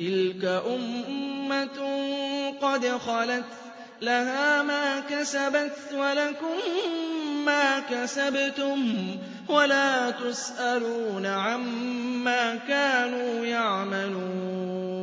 تِلْكَ أُمَّةٌ قَدْ خَلَتْ لَهَا مَا كَسَبَتْ وَلَكُم مَّا كَسَبْتُمْ وَلَا تُسْأَلُونَ عَمَّا كَانُوا يَعْمَلُونَ